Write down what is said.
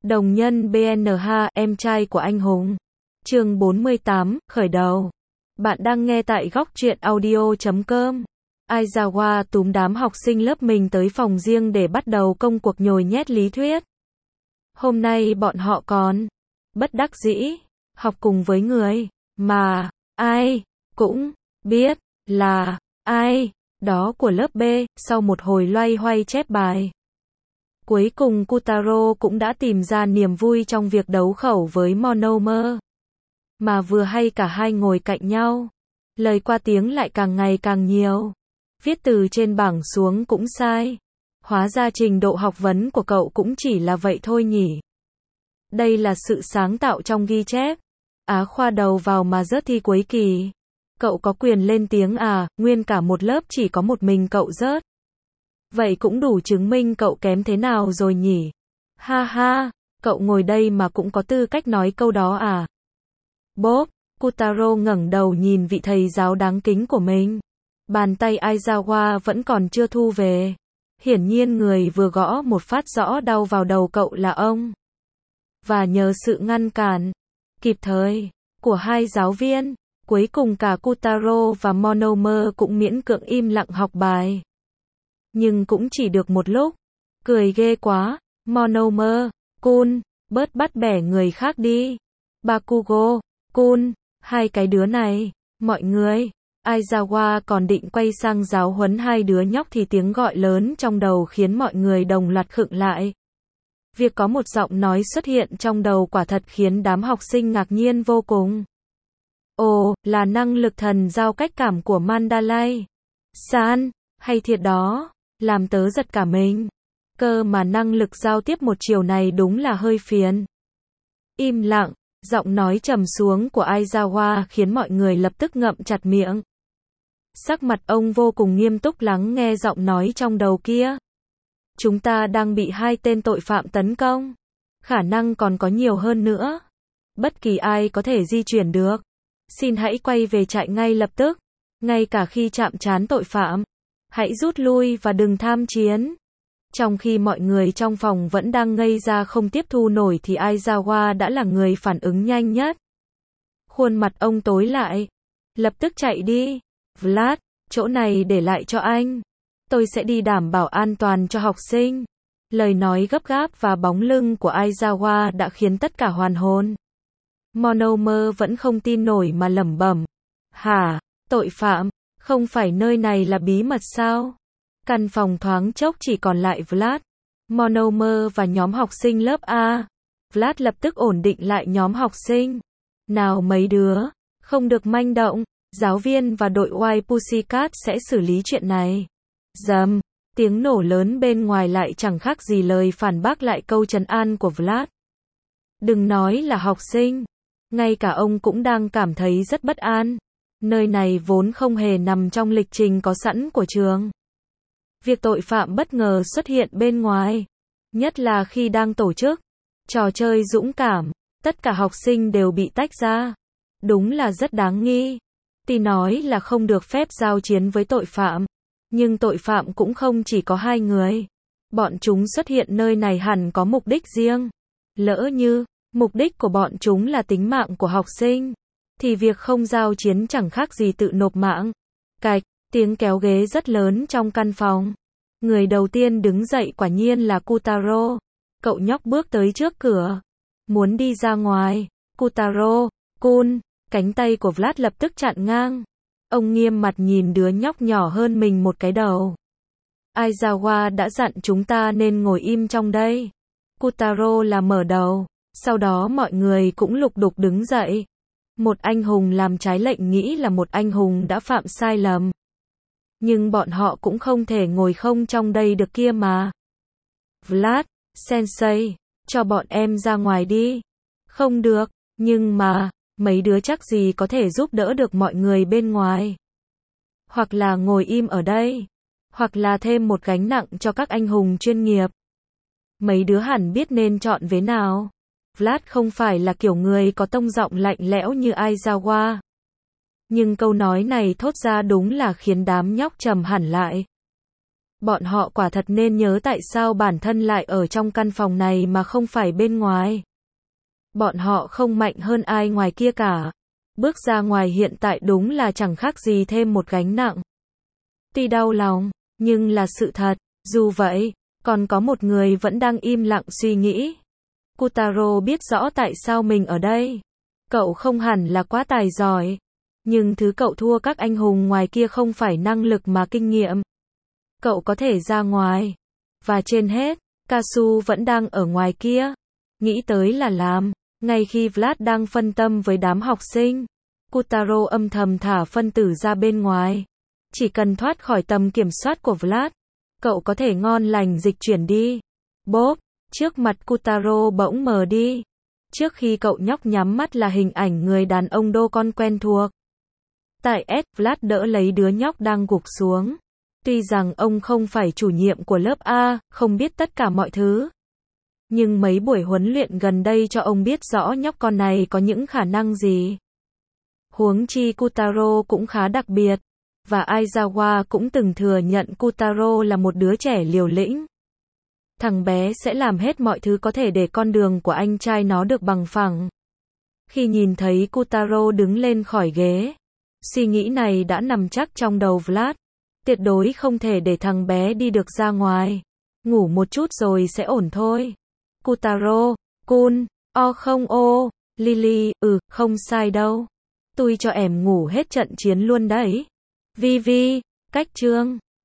Đồng nhân BNH, em trai của anh hùng. Chương 48, khởi đầu. Bạn đang nghe tại góc truyện audio.com. Aizawa túm đám học sinh lớp mình tới phòng riêng để bắt đầu công cuộc nhồi nhét lý thuyết. Hôm nay bọn họ còn bất đắc dĩ học cùng với người mà ai cũng biết là ai đó của lớp B. Sau một hồi loay hoay chép bài, cuối cùng Kutaro cũng đã tìm ra niềm vui trong việc đấu khẩu với Monomer. Mà vừa hay cả hai ngồi cạnh nhau, lời qua tiếng lại càng ngày càng nhiều. Viết từ trên bảng xuống cũng sai. Hóa ra trình độ học vấn của cậu cũng chỉ là vậy thôi nhỉ. Đây là sự sáng tạo trong ghi chép. Á khoa đầu vào mà rớt thi cuối kỳ. Cậu có quyền lên tiếng à, nguyên cả một lớp chỉ có một mình cậu rớt. Vậy cũng đủ chứng minh cậu kém thế nào rồi nhỉ. Ha ha, cậu ngồi đây mà cũng có tư cách nói câu đó à. Bốp, Kutaro ngẩng đầu nhìn vị thầy giáo đáng kính của mình. Bàn tay Aizawa vẫn còn chưa thu về. Hiển nhiên người vừa gõ một phát rõ đau vào đầu cậu là ông. Và nhờ sự ngăn cản kịp thời của hai giáo viên, cuối cùng cả Kutaro và Monomer cũng miễn cưỡng im lặng học bài. Nhưng cũng chỉ được một lúc. Cười ghê quá, Monomer, Kun, bớt bắt bẻ người khác đi. Bakugo, Kun, hai cái đứa này, mọi người. Aizawa còn định quay sang giáo huấn hai đứa nhóc thì tiếng gọi lớn trong đầu khiến mọi người đồng loạt khựng lại. Việc có một giọng nói xuất hiện trong đầu quả thật khiến đám học sinh ngạc nhiên vô cùng. Ồ, là năng lực thần giao cách cảm của Mandalay. San, hay thiệt đó, làm tớ giật cả mình. Cơ mà năng lực giao tiếp một chiều này đúng là hơi phiền. Im lặng, giọng nói trầm xuống của Aizawa khiến mọi người lập tức ngậm chặt miệng. Sắc mặt ông vô cùng nghiêm túc lắng nghe giọng nói trong đầu kia. Chúng ta đang bị hai tên tội phạm tấn công. Khả năng còn có nhiều hơn nữa. Bất kỳ ai có thể di chuyển được. Xin hãy quay về trại ngay lập tức. Ngay cả khi chạm trán tội phạm. Hãy rút lui và đừng tham chiến. Trong khi mọi người trong phòng vẫn đang ngây ra không tiếp thu nổi thì Aizawa đã là người phản ứng nhanh nhất. Khuôn mặt ông tối lại. Lập tức chạy đi. Vlad, chỗ này để lại cho anh. Tôi sẽ đi đảm bảo an toàn cho học sinh. Lời nói gấp gáp và bóng lưng của Aizawa đã khiến tất cả hoàn hồn. Monomer vẫn không tin nổi mà lẩm bẩm. Hả, tội phạm, không phải nơi này là bí mật sao? Căn phòng thoáng chốc chỉ còn lại Vlad, Monomer và nhóm học sinh lớp A. Vlad lập tức ổn định lại nhóm học sinh. Nào mấy đứa, không được manh động, giáo viên và đội White Pussycat sẽ xử lý chuyện này. Rầm, tiếng nổ lớn bên ngoài lại chẳng khác gì lời phản bác lại câu trấn an của Vlad. Đừng nói là học sinh, ngay cả ông cũng đang cảm thấy rất bất an. Nơi này vốn không hề nằm trong lịch trình có sẵn của trường. Việc tội phạm bất ngờ xuất hiện bên ngoài, nhất là khi đang tổ chức trò chơi dũng cảm, tất cả học sinh đều bị tách ra. Đúng là rất đáng nghi. Tuy nói là không được phép giao chiến với tội phạm, nhưng tội phạm cũng không chỉ có hai người. Bọn chúng xuất hiện nơi này hẳn có mục đích riêng. Lỡ như mục đích của bọn chúng là tính mạng của học sinh, thì việc không giao chiến chẳng khác gì tự nộp mạng. Cạch, tiếng kéo ghế rất lớn trong căn phòng. Người đầu tiên đứng dậy quả nhiên là Kutaro. Cậu nhóc bước tới trước cửa, muốn đi ra ngoài. Kutaro, Kun, cánh tay của Vlad lập tức chặn ngang. Ông nghiêm mặt nhìn đứa nhóc nhỏ hơn mình một cái đầu. Aizawa đã dặn chúng ta nên ngồi im trong đây. Kutaro là mở đầu. Sau đó mọi người cũng lục đục đứng dậy. Một anh hùng làm trái lệnh nghĩ là một anh hùng đã phạm sai lầm. Nhưng bọn họ cũng không thể ngồi không trong đây được kia mà. Vlad, Sensei, cho bọn em ra ngoài đi. Không được, nhưng mà, mấy đứa chắc gì có thể giúp đỡ được mọi người bên ngoài. Hoặc là ngồi im ở đây. Hoặc là thêm một gánh nặng cho các anh hùng chuyên nghiệp. Mấy đứa hẳn biết nên chọn vế nào. Vlad không phải là kiểu người có tông giọng lạnh lẽo như Aizawa. Nhưng câu nói này thốt ra đúng là khiến đám nhóc trầm hẳn lại. Bọn họ quả thật nên nhớ tại sao bản thân lại ở trong căn phòng này mà không phải bên ngoài. Bọn họ không mạnh hơn ai ngoài kia cả. Bước ra ngoài hiện tại đúng là chẳng khác gì thêm một gánh nặng. Tuy đau lòng, nhưng là sự thật. Dù vậy, còn có một người vẫn đang im lặng suy nghĩ. Kotaro biết rõ tại sao mình ở đây. Cậu không hẳn là quá tài giỏi. Nhưng thứ cậu thua các anh hùng ngoài kia không phải năng lực mà kinh nghiệm. Cậu có thể ra ngoài. Và trên hết, Kasu vẫn đang ở ngoài kia. Nghĩ tới là làm. Ngay khi Vlad đang phân tâm với đám học sinh, Kotaro âm thầm thả phân tử ra bên ngoài. Chỉ cần thoát khỏi tầm kiểm soát của Vlad, cậu có thể ngon lành dịch chuyển đi. Bốp, trước mặt Kotaro bỗng mờ đi. Trước khi cậu nhóc nhắm mắt là hình ảnh người đàn ông đô con quen thuộc. Tại S, Vlad đỡ lấy đứa nhóc đang gục xuống. Tuy rằng ông không phải chủ nhiệm của lớp A, không biết tất cả mọi thứ. Nhưng mấy buổi huấn luyện gần đây cho ông biết rõ nhóc con này có những khả năng gì. Huống chi Kotaro cũng khá đặc biệt. Và Aizawa cũng từng thừa nhận Kotaro là một đứa trẻ liều lĩnh. Thằng bé sẽ làm hết mọi thứ có thể để con đường của anh trai nó được bằng phẳng. Khi nhìn thấy Kotaro đứng lên khỏi ghế, suy nghĩ này đã nằm chắc trong đầu Vlad. Tuyệt đối không thể để thằng bé đi được ra ngoài. Ngủ một chút rồi sẽ ổn thôi. Kotaro, Kun, không Lily, không sai đâu. Tôi cho em ngủ hết trận chiến luôn đấy. Vi, cách chương